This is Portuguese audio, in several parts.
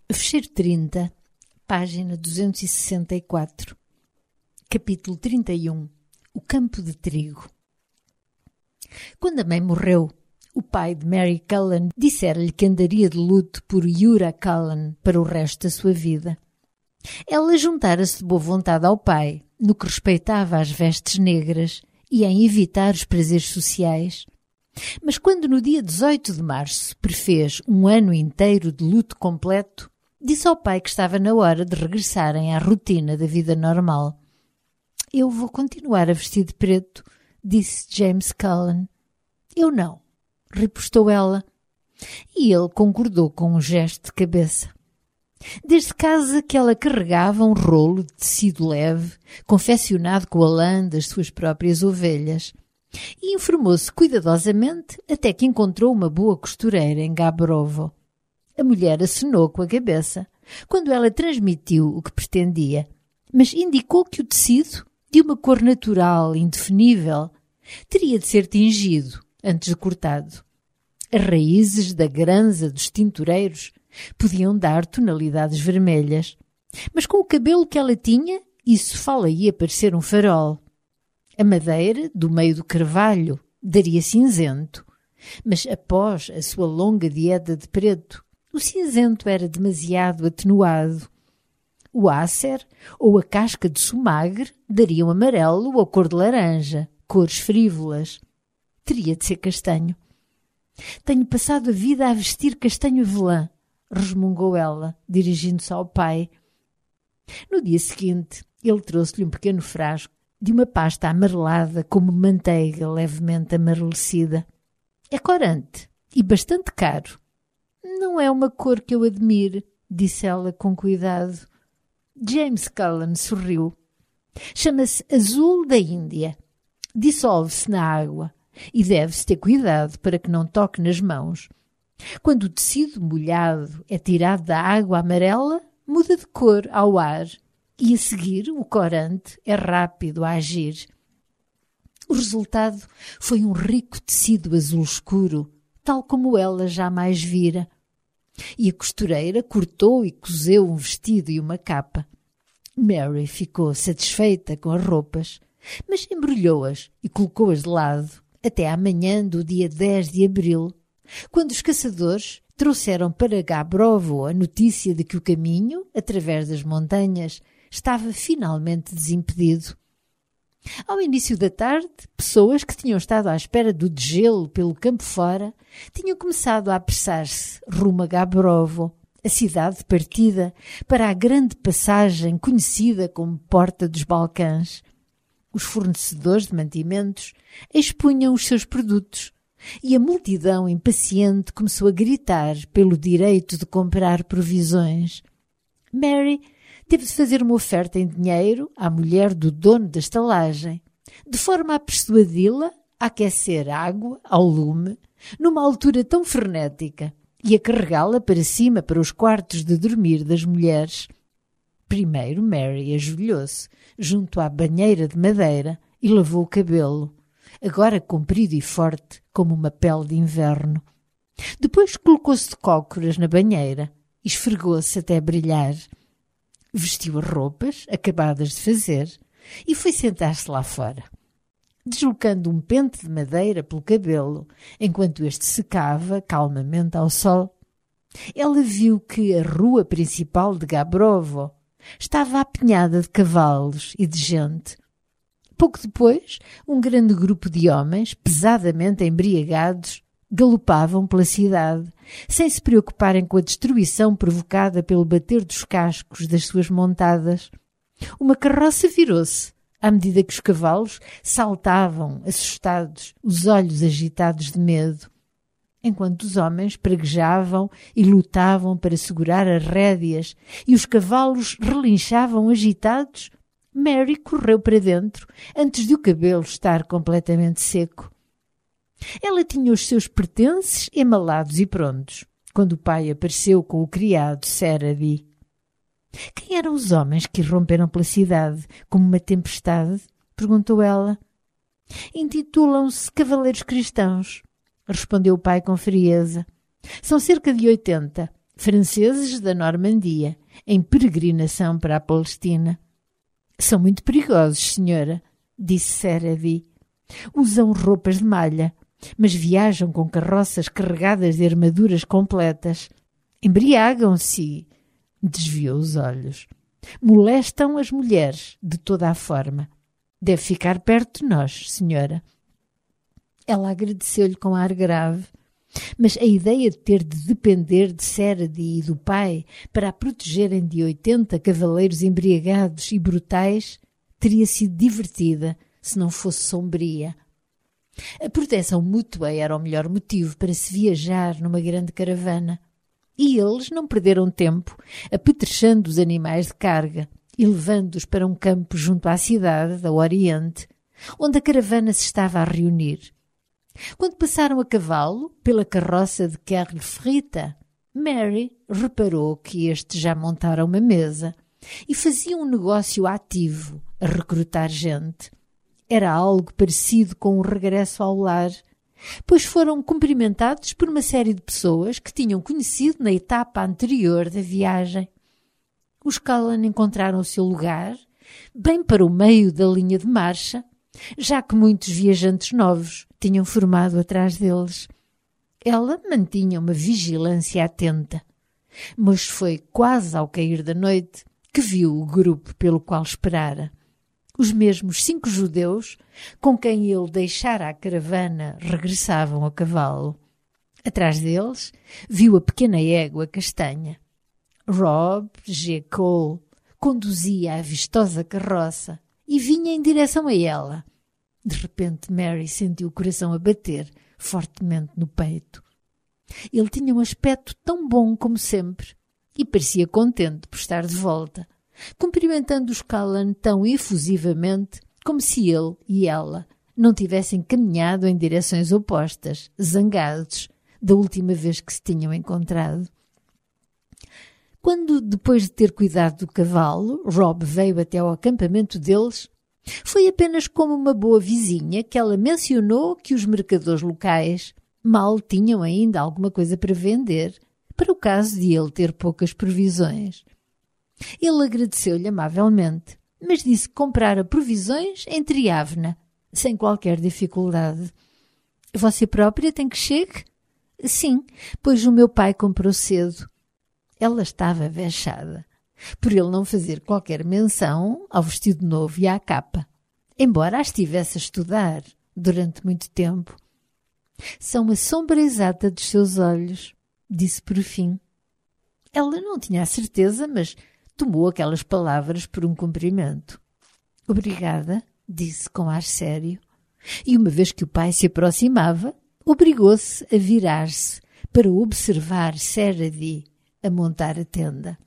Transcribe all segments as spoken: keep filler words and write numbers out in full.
Fecheiro trinta, página duzentos e sessenta e quatro, capítulo trinta e um. O campo de trigo. Quando a mãe morreu, o pai de Mary Cullen dissera-lhe que andaria de luto por Uriah Cullen para o resto da sua vida. Ela juntara-se de boa vontade ao pai, no que respeitava às vestes negras e em evitar os prazeres sociais. Mas quando no dia dezoito de março prefez um ano inteiro de luto completo, disse ao pai que estava na hora de regressarem à rotina da vida normal. «Eu vou continuar a vestir de preto», disse James Cullen. «Eu não», repostou ela. E ele concordou com um gesto de cabeça. Desde casa que ela carregava um rolo de tecido leve, confeccionado com a lã das suas próprias ovelhas, e informou-se cuidadosamente até que encontrou uma boa costureira em Gabrovo. A mulher acenou com a cabeça, quando ela transmitiu o que pretendia, mas indicou que o tecido, de uma cor natural, indefinível, teria de ser tingido antes de cortado. As raízes da granza dos tintureiros podiam dar tonalidades vermelhas, mas com o cabelo que ela tinha, isso fala-ia parecer um farol. A madeira, do meio do carvalho, daria cinzento, mas após a sua longa dieta de preto, o cinzento era demasiado atenuado. O ácer ou a casca de sumagre dariam amarelo ou cor de laranja, cores frívolas. Teria de ser castanho. «Tenho passado a vida a vestir castanho avelã», resmungou ela, dirigindo-se ao pai. No dia seguinte, ele trouxe-lhe um pequeno frasco de uma pasta amarelada como manteiga levemente amarelecida. «É corante e bastante caro». «Não é uma cor que eu admire», disse ela com cuidado. James Cullen sorriu. «Chama-se azul da Índia. Dissolve-se na água e deve-se ter cuidado para que não toque nas mãos. Quando o tecido molhado é tirado da água amarela, muda de cor ao ar e a seguir o corante é rápido a agir». O resultado foi um rico tecido azul escuro, tal como ela jamais vira. E a costureira cortou e coseu um vestido e uma capa. Mary ficou satisfeita com as roupas, mas embrulhou-as e colocou-as de lado até à manhã do dia dez de abril, quando os caçadores trouxeram para Gabrovo a notícia de que o caminho, através das montanhas, estava finalmente desimpedido. Ao início da tarde, pessoas que tinham estado à espera do degelo pelo campo fora tinham começado a apressar-se rumo a Gabrovo, a cidade de partida para a grande passagem conhecida como Porta dos Balcãs. Os fornecedores de mantimentos expunham os seus produtos e a multidão impaciente começou a gritar pelo direito de comprar provisões. Mary teve de fazer uma oferta em dinheiro à mulher do dono da estalagem, de forma a persuadi-la a aquecer água ao lume numa altura tão frenética e a carregá-la para cima para os quartos de dormir das mulheres. Primeiro Mary ajoelhou-se junto à banheira de madeira e lavou o cabelo, agora comprido e forte como uma pele de inverno. Depois colocou-se de cócoras na banheira e esfregou-se até brilhar. Vestiu as roupas, acabadas de fazer, e foi sentar-se lá fora. Deslocando um pente de madeira pelo cabelo, enquanto este secava calmamente ao sol, ela viu que a rua principal de Gabrovo estava apinhada de cavalos e de gente. Pouco depois, um grande grupo de homens, pesadamente embriagados, galopavam pela cidade, sem se preocuparem com a destruição provocada pelo bater dos cascos das suas montadas. Uma carroça virou-se, à medida que os cavalos saltavam, assustados, os olhos agitados de medo. Enquanto os homens praguejavam e lutavam para segurar as rédeas e os cavalos relinchavam agitados, Mary correu para dentro antes de o cabelo estar completamente seco. Ela tinha os seus pertences emalados e prontos, quando o pai apareceu com o criado Serabi. «Quem eram os homens que irromperam pela cidade como uma tempestade?» perguntou ela. «Intitulam-se Cavaleiros Cristãos», respondeu o pai com frieza. «São cerca de oitenta franceses da Normandia, em peregrinação para a Palestina. São muito perigosos, senhora, disse Seredy. Usam roupas de malha, mas viajam com carroças carregadas de armaduras completas. Embriagam-se. Desviou os olhos. Molestam as mulheres de toda a forma. Deve ficar perto de nós, senhora. Ela agradeceu-lhe com ar grave, mas a ideia de ter de depender de Seredy e do pai para a protegerem de oitenta cavaleiros embriagados e brutais teria sido divertida se não fosse sombria. A proteção mútua era o melhor motivo para se viajar numa grande caravana, e eles não perderam tempo apetrechando os animais de carga e levando-os para um campo junto à cidade da Oriente, onde a caravana se estava a reunir. Quando passaram a cavalo pela carroça de Carl Frita, Mary reparou que este já montara uma mesa e fazia um negócio ativo a recrutar gente. Era algo parecido com um regresso ao lar, pois foram cumprimentados por uma série de pessoas que tinham conhecido na etapa anterior da viagem. Os Cullen encontraram o seu lugar, bem para o meio da linha de marcha, já que muitos viajantes novos tinham formado atrás deles. Ela mantinha uma vigilância atenta, mas foi quase ao cair da noite que viu o grupo pelo qual esperara. Os mesmos cinco judeus com quem ele deixara a caravana regressavam a cavalo. Atrás deles viu a pequena égua castanha. Rob G. Cole conduzia a vistosa carroça e vinha em direção a ela. De repente Mary sentiu o coração a bater fortemente no peito. Ele tinha um aspecto tão bom como sempre e parecia contente por estar de volta, cumprimentando os Cullen tão efusivamente como se ele e ela não tivessem caminhado em direções opostas, zangados, da última vez que se tinham encontrado. Quando, depois de ter cuidado do cavalo, Rob veio até ao acampamento deles, foi apenas como uma boa vizinha que ela mencionou que os mercadores locais mal tinham ainda alguma coisa para vender, para o caso de ele ter poucas provisões. Ele agradeceu-lhe amavelmente, mas disse que comprara provisões em Triávna, sem qualquer dificuldade. — Você própria tem que chegue? — Sim, pois o meu pai comprou cedo. Ela estava vexada por ele não fazer qualquer menção ao vestido novo e à capa, embora a estivesse a estudar durante muito tempo. — São a sombra exata dos seus olhos, disse por fim. Ela não tinha a certeza, mas tomou aquelas palavras por um cumprimento. — Obrigada, disse com ar sério, e uma vez que o pai se aproximava, obrigou-se a virar-se para observar Seredy a montar a tenda.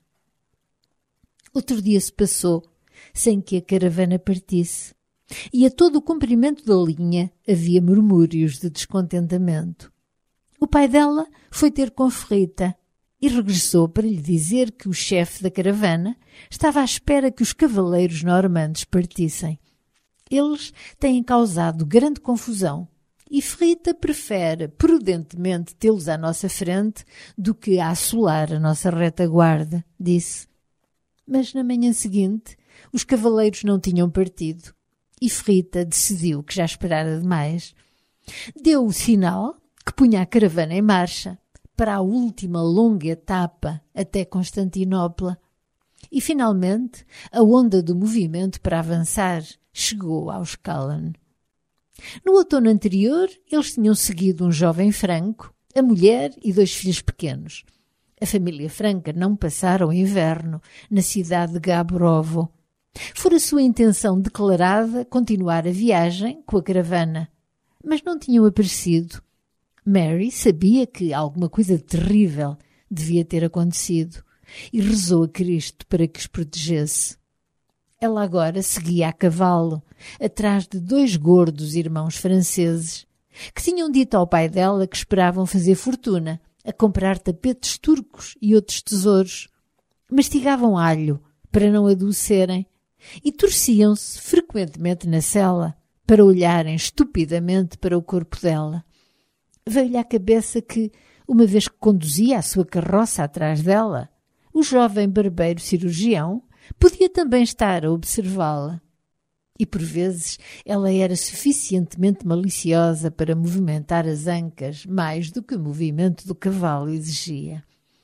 Outro dia se passou sem que a caravana partisse, e a todo o comprimento da linha havia murmúrios de descontentamento. O pai dela foi ter com Frita e regressou para lhe dizer que o chefe da caravana estava à espera que os cavaleiros normandos partissem. Eles têm causado grande confusão e Frita prefere prudentemente tê-los à nossa frente do que a assolar a nossa retaguarda, disse. Mas na manhã seguinte os cavaleiros não tinham partido e Frita decidiu que já esperara demais. Deu o sinal que punha a caravana em marcha para a última longa etapa até Constantinopla. E, finalmente, a onda do movimento para avançar chegou aos Cullen. No outono anterior, eles tinham seguido um jovem franco, a mulher e dois filhos pequenos. A família franca não passara o inverno na cidade de Gabrovo. Fora sua intenção declarada continuar a viagem com a caravana, mas não tinham aparecido. Mary sabia que alguma coisa terrível devia ter acontecido e rezou a Cristo para que os protegesse. Ela agora seguia a cavalo, atrás de dois gordos irmãos franceses, que tinham dito ao pai dela que esperavam fazer fortuna a comprar tapetes turcos e outros tesouros. Mastigavam alho para não adoecerem e torciam-se frequentemente na sela para olharem estupidamente para o corpo dela. Veio-lhe à cabeça que uma vez que conduzia a sua carroça atrás dela, o jovem barbeiro cirurgião podia também estar a observá-la. E por vezes ela era suficientemente maliciosa para movimentar as ancas mais do que o movimento do cavalo exigia.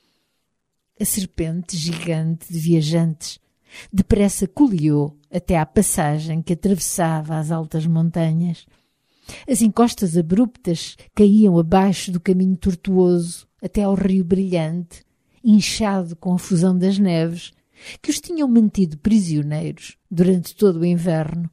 A serpente gigante de viajantes depressa coleou até à passagem que atravessava as altas montanhas. As encostas abruptas caíam abaixo do caminho tortuoso até ao rio brilhante, inchado com a fusão das neves, que os tinham mantido prisioneiros durante todo o inverno.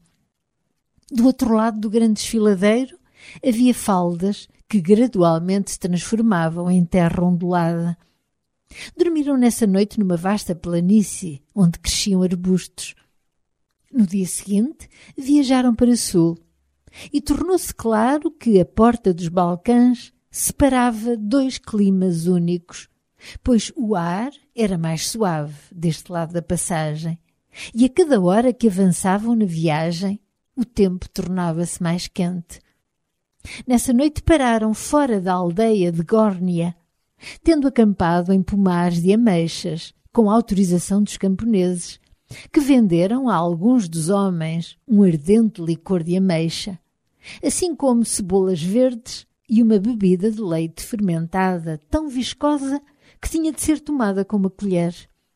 Do outro lado do grande desfiladeiro havia faldas que gradualmente se transformavam em terra ondulada. Dormiram nessa noite numa vasta planície onde cresciam arbustos. No dia seguinte viajaram para sul e tornou-se claro que a porta dos Balcãs separava dois climas únicos, pois o ar era mais suave deste lado da passagem e a cada hora que avançavam na viagem o tempo tornava-se mais quente. Nessa noite pararam fora da aldeia de Górnia, tendo acampado em pomares de ameixas, com autorização dos camponeses, que venderam a alguns dos homens um ardente licor de ameixa, assim como cebolas verdes e uma bebida de leite fermentada tão viscosa que tinha de ser tomada com uma colher.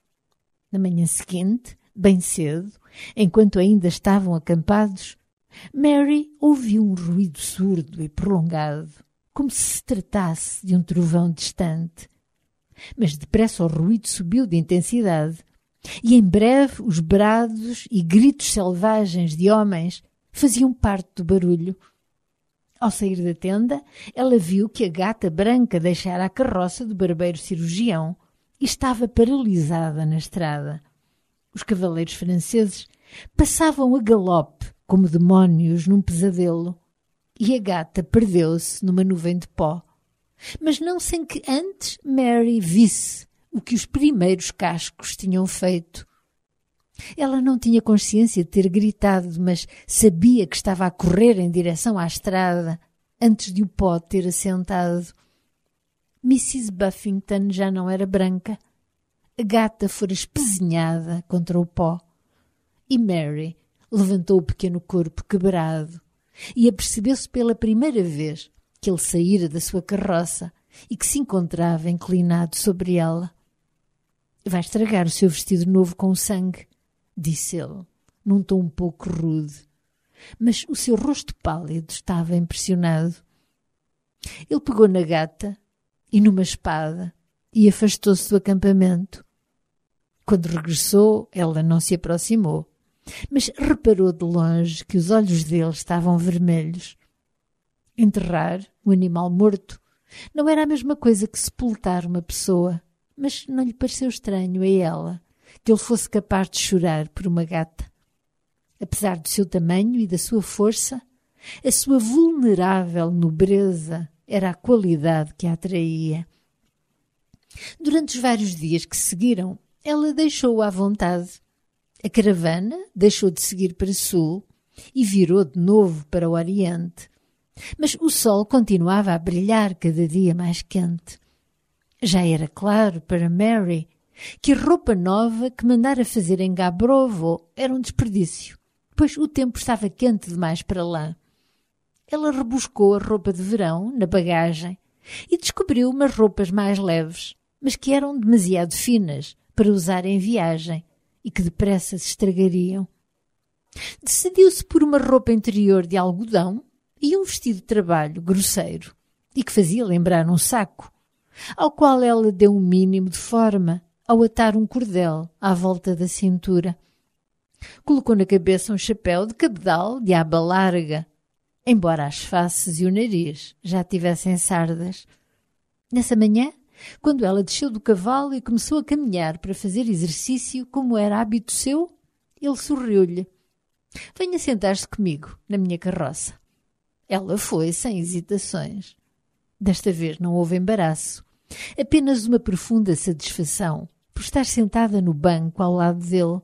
Na manhã seguinte, bem cedo, enquanto ainda estavam acampados, Mary ouviu um ruído surdo e prolongado, como se se tratasse de um trovão distante. Mas depressa o ruído subiu de intensidade, e em breve os brados e gritos selvagens de homens faziam parte do barulho. Ao sair da tenda, ela viu que a gata branca deixara a carroça do barbeiro cirurgião e estava paralisada na estrada. Os cavaleiros franceses passavam a galope como demónios num pesadelo, e a gata perdeu-se numa nuvem de pó. Mas não sem que antes Mary visse o que os primeiros cascos tinham feito. Ela não tinha consciência de ter gritado, mas sabia que estava a correr em direção à estrada antes de o pó ter assentado. missus Buffington já não era branca. A gata fora espezinhada contra o pó. E Mary levantou o pequeno corpo quebrado e apercebeu-se pela primeira vez que ele saíra da sua carroça e que se encontrava inclinado sobre ela. «Vai estragar o seu vestido novo com sangue», disse ele, num tom um pouco rude. Mas o seu rosto pálido estava impressionado. Ele pegou na gata e numa espada e afastou-se do acampamento. Quando regressou, ela não se aproximou, mas reparou de longe que os olhos dele estavam vermelhos. Enterrar um animal morto não era a mesma coisa que sepultar uma pessoa, mas não lhe pareceu estranho a ela que ele fosse capaz de chorar por uma gata. Apesar do seu tamanho e da sua força, a sua vulnerável nobreza era a qualidade que a atraía. Durante os vários dias que seguiram, ela deixou-o à vontade. A caravana deixou de seguir para sul e virou de novo para o oriente. Mas o sol continuava a brilhar cada dia mais quente. Já era claro para Mary que a roupa nova que mandara fazer em Gabrovo era um desperdício, pois o tempo estava quente demais para lá. Ela rebuscou a roupa de verão na bagagem e descobriu umas roupas mais leves, mas que eram demasiado finas para usar em viagem e que depressa se estragariam. Decidiu-se por uma roupa interior de algodão e um vestido de trabalho grosseiro e que fazia lembrar um saco, ao qual ela deu um mínimo de forma ao atar um cordel à volta da cintura. Colocou na cabeça um chapéu de cabedal de aba larga, embora as faces e o nariz já tivessem sardas. Nessa manhã, quando ela desceu do cavalo e começou a caminhar para fazer exercício como era hábito seu, ele sorriu-lhe. «Venha sentar-se comigo na minha carroça». Ela foi sem hesitações. Desta vez não houve embaraço, apenas uma profunda satisfação por estar sentada no banco ao lado dele.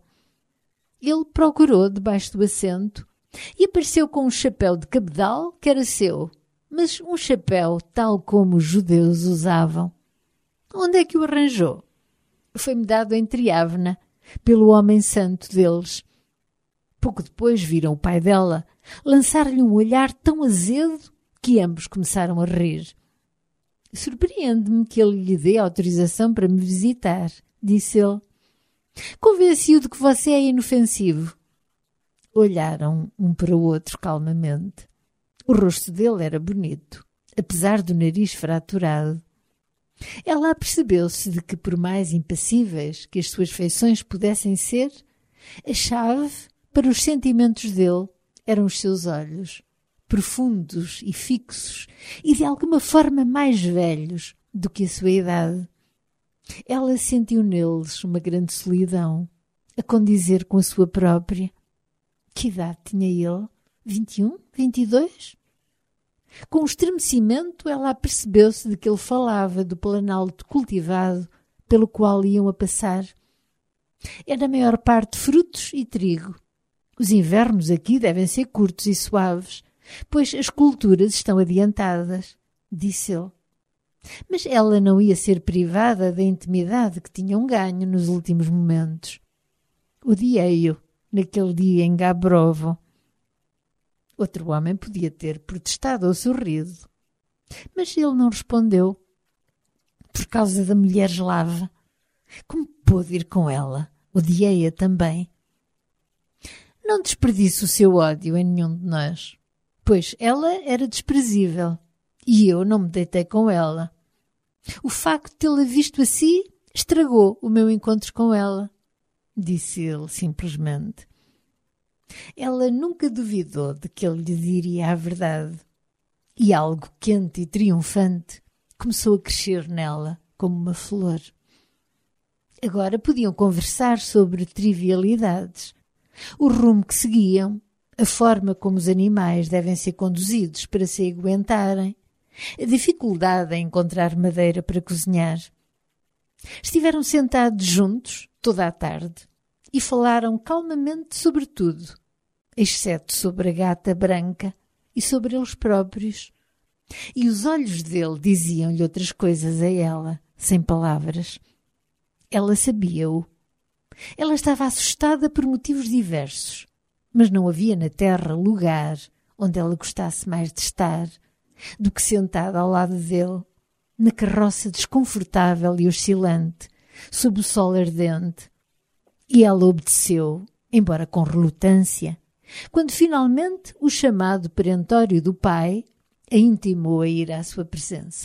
Ele procurou debaixo do assento e apareceu com um chapéu de cabedal que era seu, mas um chapéu tal como os judeus usavam. Onde é que o arranjou? Foi-me dado em Triávena, pelo homem santo deles. Pouco depois viram o pai dela lançar-lhe um olhar tão azedo que ambos começaram a rir. Surpreende-me que ele lhe dê autorização para me visitar, disse ele. Convenci-o de que você é inofensivo. Olharam um para o outro calmamente. O rosto dele era bonito, apesar do nariz fraturado. Ela apercebeu-se de que, por mais impassíveis que as suas feições pudessem ser, a chave para os sentimentos dele eram os seus olhos, profundos e fixos, e de alguma forma mais velhos do que a sua idade. Ela sentiu neles uma grande solidão, a condizer com a sua própria. Que idade tinha ele? Vinte e um? Vinte e dois? Com um estremecimento, ela apercebeu-se de que ele falava do planalto cultivado pelo qual iam a passar. Era a maior parte frutos e trigo. Os invernos aqui devem ser curtos e suaves, pois as culturas estão adiantadas, disse ele. Mas ela não ia ser privada da intimidade que tinham ganho nos últimos momentos. Odiei-o naquele dia em Gabrovo. Outro homem podia ter protestado ou sorrido, mas ele não respondeu. Por causa da mulher eslava. Como pôde ir com ela? Odiei-a também. Não desperdice o seu ódio em nenhum de nós, pois ela era desprezível e eu não me deitei com ela. O facto de tê-la visto assim estragou o meu encontro com ela, disse ele simplesmente. Ela nunca duvidou de que ele lhe diria a verdade, e algo quente e triunfante começou a crescer nela como uma flor. Agora podiam conversar sobre trivialidades, o rumo que seguiam, a forma como os animais devem ser conduzidos para se aguentarem, a dificuldade em encontrar madeira para cozinhar. Estiveram sentados juntos toda a tarde e falaram calmamente sobre tudo, exceto sobre a gata branca e sobre eles próprios. E os olhos dele diziam-lhe outras coisas a ela, sem palavras. Ela sabia-o. Ela estava assustada por motivos diversos, mas não havia na terra lugar onde ela gostasse mais de estar do que sentada ao lado dele, na carroça desconfortável e oscilante, sob o sol ardente. E ela obedeceu, embora com relutância, quando finalmente o chamado perentório do pai a intimou a ir à sua presença.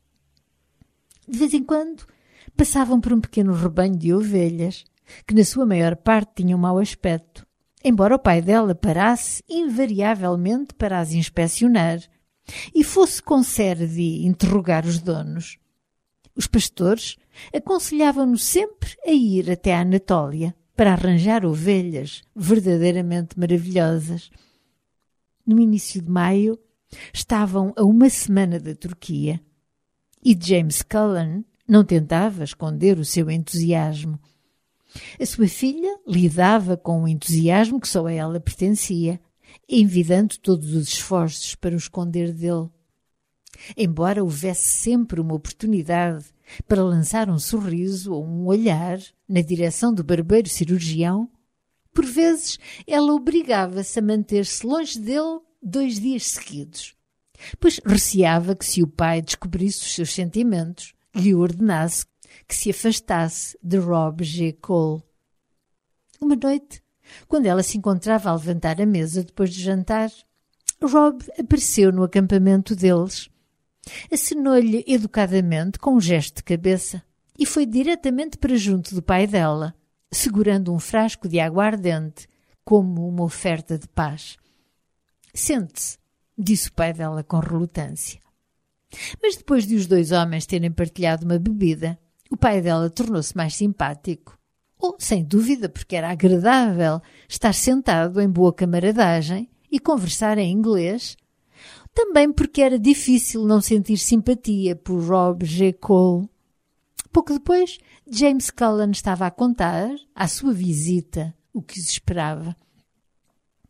De vez em quando passavam por um pequeno rebanho de ovelhas, que na sua maior parte tinham mau aspecto, embora o pai dela parasse invariavelmente para as inspecionar e fosse com sério de interrogar os donos. Os pastores aconselhavam-no sempre a ir até a Anatólia para arranjar ovelhas verdadeiramente maravilhosas. No início de maio, estavam a uma semana da Turquia e James Cullen não tentava esconder o seu entusiasmo. A sua filha lidava com o entusiasmo que só a ela pertencia, envidando todos os esforços para o esconder dele. Embora houvesse sempre uma oportunidade para lançar um sorriso ou um olhar na direção do barbeiro cirurgião, por vezes ela obrigava-se a manter-se longe dele dois dias seguidos, pois receava que, se o pai descobrisse os seus sentimentos, lhe ordenasse que se afastasse de Rob G. Cole. Uma noite, quando ela se encontrava a levantar a mesa depois de jantar, Rob apareceu no acampamento deles. Acenou-lhe educadamente com um gesto de cabeça e foi diretamente para junto do pai dela, segurando um frasco de aguardente como uma oferta de paz. «Sente-se», disse o pai dela com relutância. Mas depois de os dois homens terem partilhado uma bebida, o pai dela tornou-se mais simpático. Ou, sem dúvida, porque era agradável estar sentado em boa camaradagem e conversar em inglês, também porque era difícil não sentir simpatia por Rob G. Cole. Pouco depois, James Cullen estava a contar, à sua visita, o que os esperava.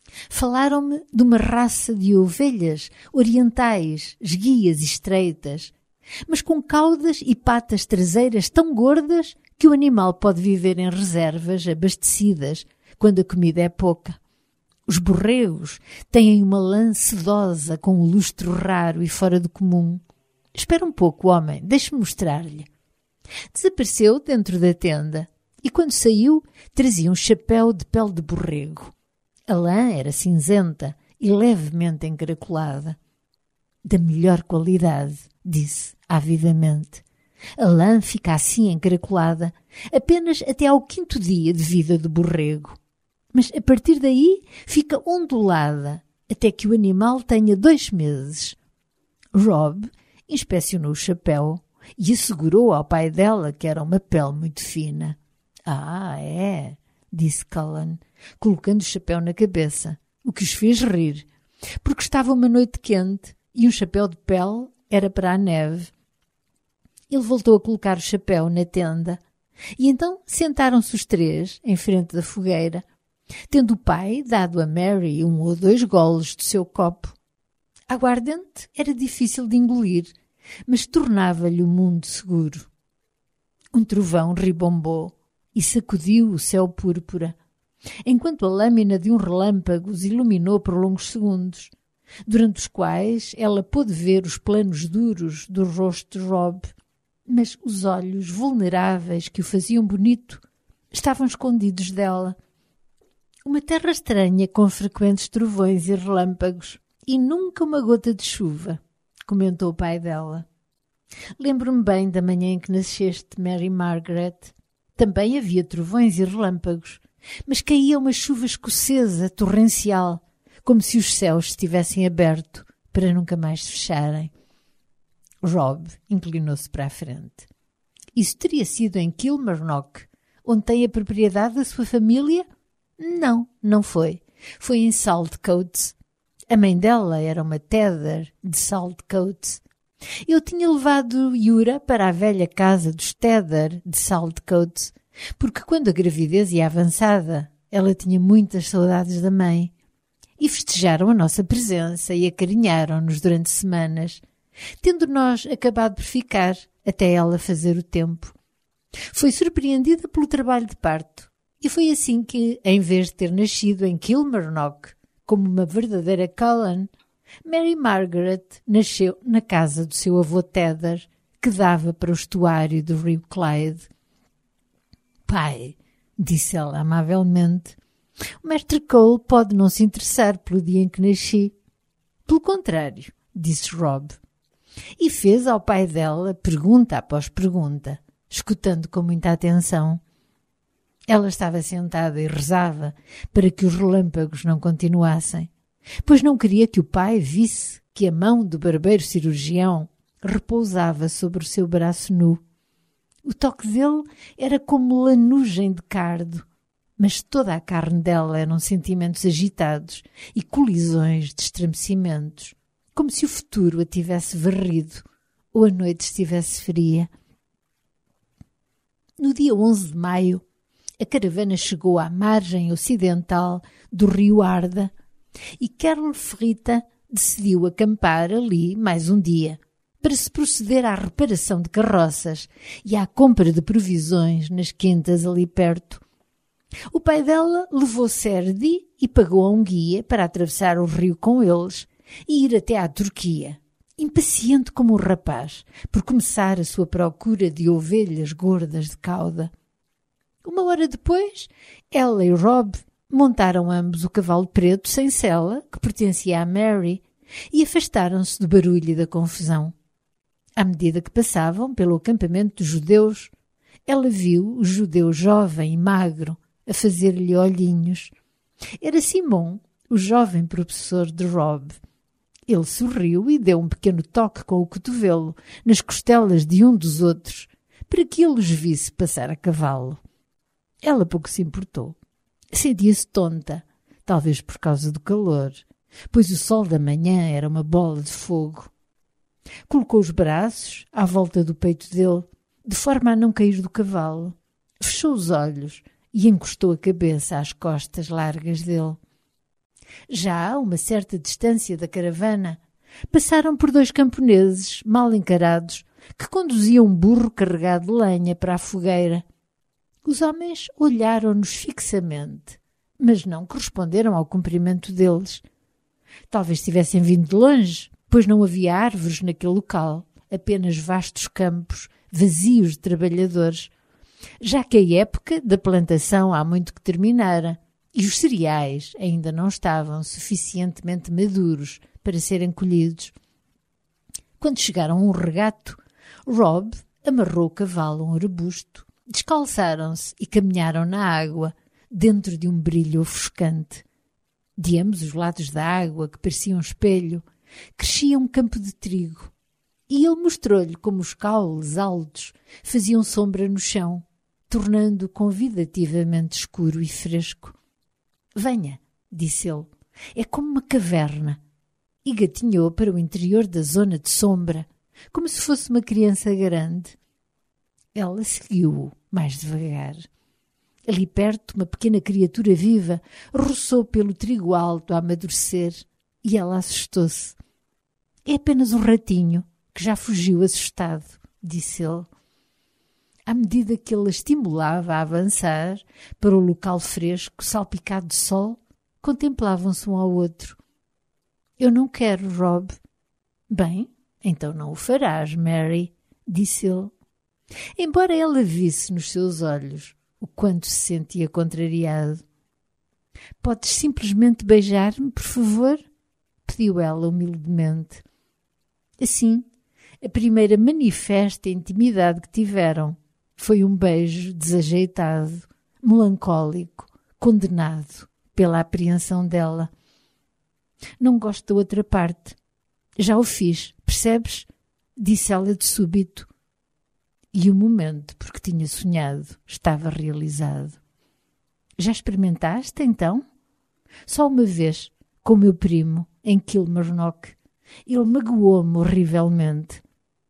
Falaram-me de uma raça de ovelhas orientais, esguias e estreitas, mas com caudas e patas traseiras tão gordas que o animal pode viver em reservas abastecidas quando a comida é pouca. Os borregos têm uma lã sedosa com um lustro raro e fora do comum. Espera um pouco, homem, deixe-me mostrar-lhe. Desapareceu dentro da tenda e, quando saiu, trazia um chapéu de pele de borrego. A lã era cinzenta e levemente encaracolada. Da melhor qualidade, disse avidamente. A lã fica assim encaracolada apenas até ao quinto dia de vida do borrego. Mas a partir daí fica ondulada até que o animal tenha dois meses. Rob inspecionou o chapéu e assegurou ao pai dela que era uma pele muito fina. Ah, é, disse Cullen, colocando o chapéu na cabeça, o que os fez rir, porque estava uma noite quente e um chapéu de pele era para a neve. Ele voltou a colocar o chapéu na tenda e então sentaram-se os três em frente da fogueira, tendo o pai dado a Mary um ou dois goles do seu copo. A aguardente era difícil de engolir, mas tornava-lhe o mundo seguro. Um trovão ribombou e sacudiu o céu púrpura, enquanto a lâmina de um relâmpago os iluminou por longos segundos, durante os quais ela pôde ver os planos duros do rosto de Rob, mas os olhos vulneráveis que o faziam bonito estavam escondidos dela. Uma terra estranha com frequentes trovões e relâmpagos e nunca uma gota de chuva, comentou o pai dela. Lembro-me bem da manhã em que nasceste, Mary Margaret. Também havia trovões e relâmpagos, mas caía uma chuva escocesa, torrencial, como se os céus estivessem abertos para nunca mais se fecharem. Rob inclinou-se para a frente. Isso teria sido em Kilmarnock, onde tem a propriedade da sua família? Não, não foi. Foi em Saltcoats. A mãe dela era uma Tether de Saltcoats. Eu tinha levado Yura para a velha casa dos Tether de Saltcoats, porque quando a gravidez ia avançada, ela tinha muitas saudades da mãe. E festejaram a nossa presença e acarinharam-nos durante semanas, tendo nós acabado por ficar até ela fazer o tempo. Foi surpreendida pelo trabalho de parto, e foi assim que, em vez de ter nascido em Kilmarnock, como uma verdadeira Cullen, Mary Margaret nasceu na casa do seu avô Tether, que dava para o estuário do rio Clyde. Pai, disse ela amavelmente, o mestre Cole pode não se interessar pelo dia em que nasci. Pelo contrário, disse Rob. E fez ao pai dela pergunta após pergunta, escutando com muita atenção. Ela estava sentada e rezava para que os relâmpagos não continuassem, pois não queria que o pai visse que a mão do barbeiro cirurgião repousava sobre o seu braço nu. O toque dele era como lanugem de cardo, mas toda a carne dela eram sentimentos agitados e colisões de estremecimentos, como se o futuro a tivesse varrido ou a noite estivesse fria. No dia onze de maio, a caravana chegou à margem ocidental do rio Arda e Carl Ferrita decidiu acampar ali mais um dia para se proceder à reparação de carroças e à compra de provisões nas quintas ali perto. O pai dela levou Serdi e pagou a um guia para atravessar o rio com eles e ir até à Turquia, impaciente como um rapaz por começar a sua procura de ovelhas gordas de cauda. Uma hora depois, ela e Rob montaram ambos o cavalo preto sem sela, que pertencia a Mary, e afastaram-se do barulho e da confusão. À medida que passavam pelo acampamento dos judeus, ela viu o judeu jovem e magro a fazer-lhe olhinhos. Era Simon, o jovem professor de Rob. Ele sorriu e deu um pequeno toque com o cotovelo nas costelas de um dos outros, para que ele os visse passar a cavalo. Ela pouco se importou. Sentia-se tonta, talvez por causa do calor, pois o sol da manhã era uma bola de fogo. Colocou os braços à volta do peito dele, de forma a não cair do cavalo. Fechou os olhos e encostou a cabeça às costas largas dele. Já a uma certa distância da caravana, passaram por dois camponeses mal encarados que conduziam um burro carregado de lenha para a fogueira. Os homens olharam-nos fixamente, mas não corresponderam ao cumprimento deles. Talvez tivessem vindo de longe, pois não havia árvores naquele local, apenas vastos campos vazios de trabalhadores, já que a época da plantação há muito que terminara e os cereais ainda não estavam suficientemente maduros para serem colhidos. Quando chegaram a um regato, Rob amarrou o cavalo a um arbusto, descalçaram-se e caminharam na água, dentro de um brilho ofuscante. De ambos os lados da água, que parecia um espelho, crescia um campo de trigo, e ele mostrou-lhe como os caules altos faziam sombra no chão, tornando-o convidativamente escuro e fresco. «Venha», disse ele, «é como uma caverna», e gatinhou para o interior da zona de sombra, como se fosse uma criança grande. Ela seguiu-o mais devagar. Ali perto, uma pequena criatura viva roçou pelo trigo alto a amadurecer, e ela assustou-se. «É apenas um ratinho, que já fugiu assustado», disse ele. À medida que ele a estimulava a avançar para o local fresco, salpicado de sol, contemplavam-se um ao outro. «Eu não quero, Rob». «Bem, então não o farás, Mary», disse ele. Embora ela visse nos seus olhos o quanto se sentia contrariado. «Podes simplesmente beijar-me, por favor?» pediu ela humildemente. Assim, a primeira manifesta intimidade que tiveram foi um beijo desajeitado, melancólico, condenado pela apreensão dela. «Não gosto da outra parte. Já o fiz, percebes?» disse ela de súbito. E o momento por que tinha sonhado estava realizado. «Já experimentaste, então?» «Só uma vez, com o meu primo, em Kilmarnock. Ele magoou-me horrivelmente».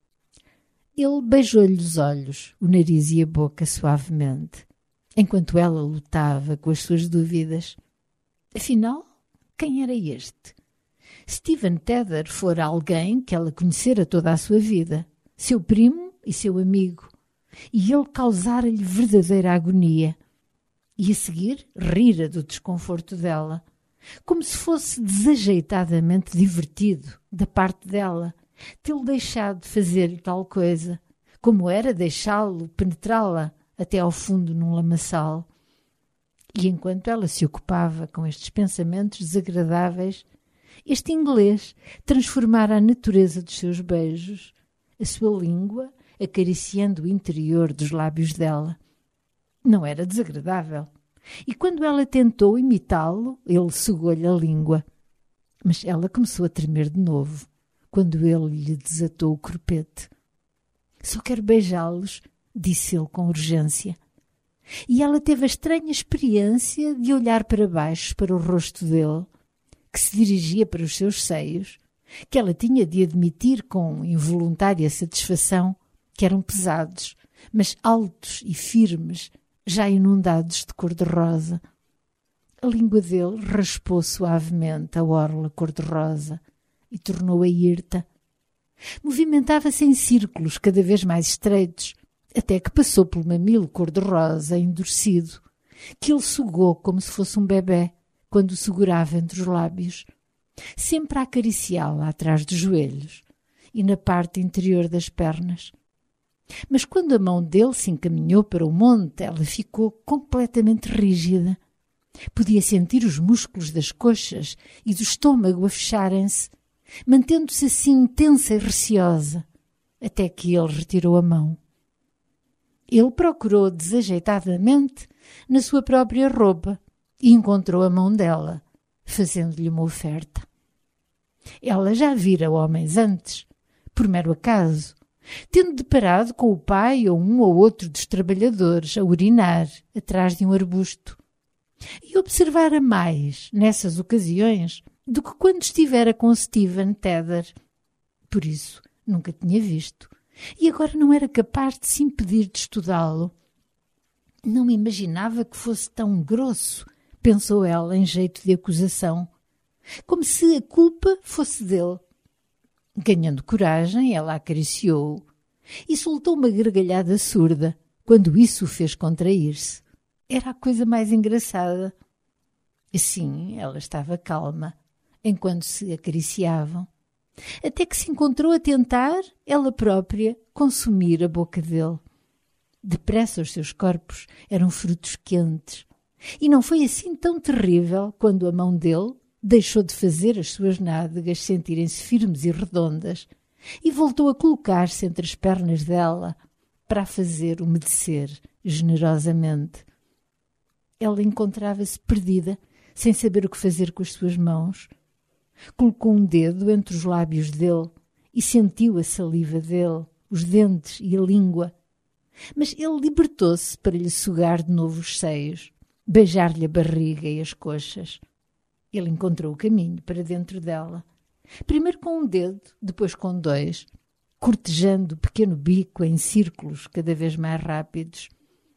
Ele beijou-lhe os olhos, o nariz e a boca suavemente, enquanto ela lutava com as suas dúvidas. Afinal, quem era este? Stephen Tether fora alguém que ela conhecera toda a sua vida, seu primo e seu amigo, e ele causara-lhe verdadeira agonia. E a seguir rira do desconforto dela, como se fosse desajeitadamente divertido da parte dela tê-lo deixado de fazer tal coisa, como era deixá-lo penetrá-la até ao fundo num lamaçal. E enquanto ela se ocupava com estes pensamentos desagradáveis, este inglês transformara a natureza dos seus beijos, a sua língua acariciando o interior dos lábios dela. Não era desagradável, e quando ela tentou imitá-lo, ele sugou-lhe a língua. Mas ela começou a tremer de novo, quando ele lhe desatou o corpete. «Só quero beijá-los», disse ele com urgência. E ela teve a estranha experiência de olhar para baixo para o rosto dele, que se dirigia para os seus seios, que ela tinha de admitir com involuntária satisfação que eram pesados, mas altos e firmes, já inundados de cor-de-rosa. A língua dele raspou suavemente a orla cor-de-rosa e tornou-a hirta. Movimentava-se em círculos cada vez mais estreitos, até que passou pelo mamilo cor-de-rosa endurecido, que ele sugou como se fosse um bebê, quando o segurava entre os lábios, sempre a acariciá-la atrás dos joelhos e na parte interior das pernas. Mas quando a mão dele se encaminhou para o monte, ela ficou completamente rígida. Podia sentir os músculos das coxas e do estômago a fecharem-se, mantendo-se assim tensa e receosa, até que ele retirou a mão. Ele procurou desajeitadamente na sua própria roupa e encontrou a mão dela, fazendo-lhe uma oferta. Ela já vira homens antes, por mero acaso, tendo deparado com o pai ou um ou outro dos trabalhadores a urinar atrás de um arbusto, e observara mais nessas ocasiões do que quando estivera com Stephen Tether. Por isso, nunca tinha visto, e agora não era capaz de se impedir de estudá-lo. Não imaginava que fosse tão grosso, pensou ela em jeito de acusação, como se a culpa fosse dele. Ganhando coragem, ela acariciou-o e soltou uma gargalhada surda quando isso o fez contrair-se. Era a coisa mais engraçada. Assim, ela estava calma, enquanto se acariciavam, até que se encontrou a tentar, ela própria, consumir a boca dele. Depressa os seus corpos eram frutos quentes, e não foi assim tão terrível quando a mão dele deixou de fazer as suas nádegas sentirem-se firmes e redondas e voltou a colocar-se entre as pernas dela para a fazer umedecer generosamente. Ela encontrava-se perdida, sem saber o que fazer com as suas mãos. Colocou um dedo entre os lábios dele e sentiu a saliva dele, os dentes e a língua. Mas ele libertou-se para lhe sugar de novo os seios, beijar-lhe a barriga e as coxas. Ele encontrou o caminho para dentro dela, primeiro com um dedo, depois com dois, cortejando o pequeno bico em círculos cada vez mais rápidos.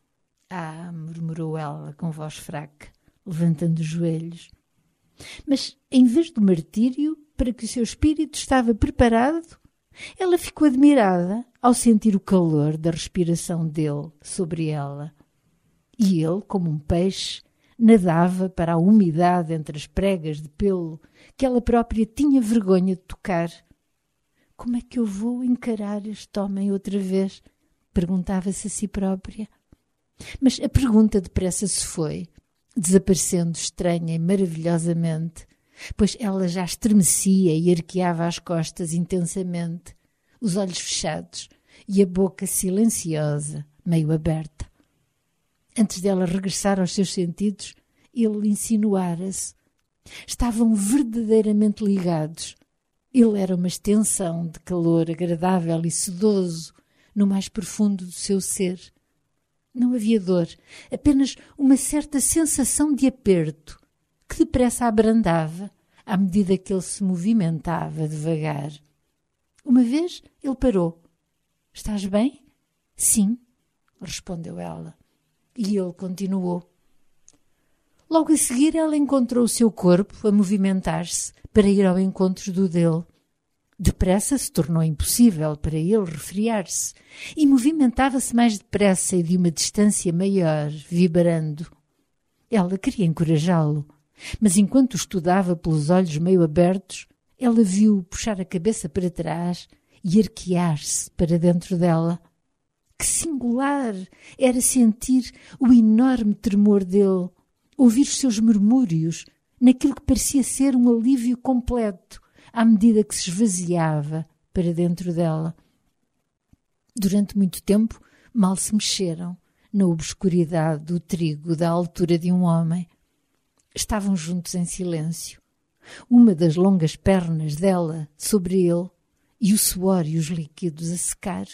Ah, murmurou ela com voz fraca, levantando os joelhos. Mas, em vez do martírio para que o seu espírito estava preparado, ela ficou admirada ao sentir o calor da respiração dele sobre ela. E ele, como um peixe, nadava para a umidade entre as pregas de pelo que ela própria tinha vergonha de tocar. Como é que eu vou encarar este homem outra vez? Perguntava-se a si própria. Mas a pergunta depressa se foi, desaparecendo estranha e maravilhosamente, pois ela já estremecia e arqueava as costas intensamente, os olhos fechados e a boca silenciosa, meio aberta. Antes dela regressar aos seus sentidos, ele insinuara-se. Estavam verdadeiramente ligados. Ele era uma extensão de calor agradável e sedoso no mais profundo do seu ser. Não havia dor, apenas uma certa sensação de aperto, que depressa abrandava à medida que ele se movimentava devagar. Uma vez ele parou. — Estás bem? — Sim, respondeu ela. E ele continuou. Logo a seguir ela encontrou o seu corpo a movimentar-se para ir ao encontro do dele. Depressa se tornou impossível para ele refriar-se e movimentava-se mais depressa e de uma distância maior, vibrando. Ela queria encorajá-lo, mas enquanto o estudava pelos olhos meio abertos, ela viu-o puxar a cabeça para trás e arquear-se para dentro dela. Que singular era sentir o enorme tremor dele, ouvir os seus murmúrios, naquilo que parecia ser um alívio completo, à medida que se esvaziava para dentro dela. Durante muito tempo, mal se mexeram, na obscuridade do trigo da altura de um homem. Estavam juntos em silêncio, uma das longas pernas dela sobre ele e o suor e os líquidos a secar.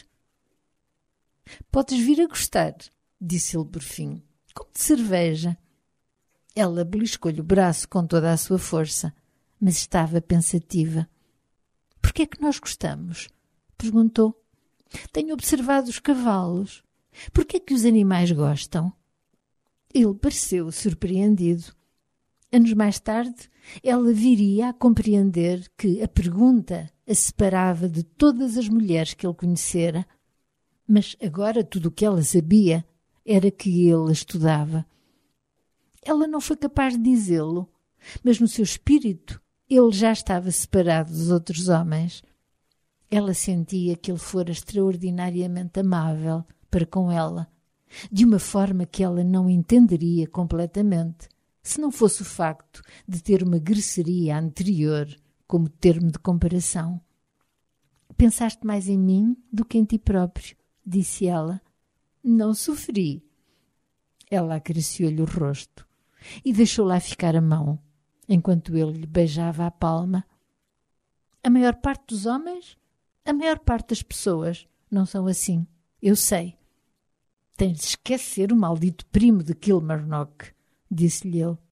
— Podes vir a gostar, disse ele por fim, como de cerveja. Ela beliscou-lhe o braço com toda a sua força, mas estava pensativa. — Por que é que nós gostamos? Perguntou. — Tenho observado os cavalos. Por que é que os animais gostam? Ele pareceu surpreendido. Anos mais tarde, ela viria a compreender que a pergunta a separava de todas as mulheres que ele conhecera. Mas agora tudo o que ela sabia era que ele a estudava. Ela não foi capaz de dizê-lo, mas no seu espírito ele já estava separado dos outros homens. Ela sentia que ele fora extraordinariamente amável para com ela, de uma forma que ela não entenderia completamente, se não fosse o facto de ter uma grosseria anterior como termo de comparação. — Pensaste mais em mim do que em ti próprio, disse ela. — Não sofri. Ela acariciou-lhe o rosto e deixou lá ficar a mão, enquanto ele lhe beijava a palma. — A maior parte dos homens, a maior parte das pessoas não são assim, eu sei. — Tens de esquecer o maldito primo de Kilmarnock, disse-lhe ele.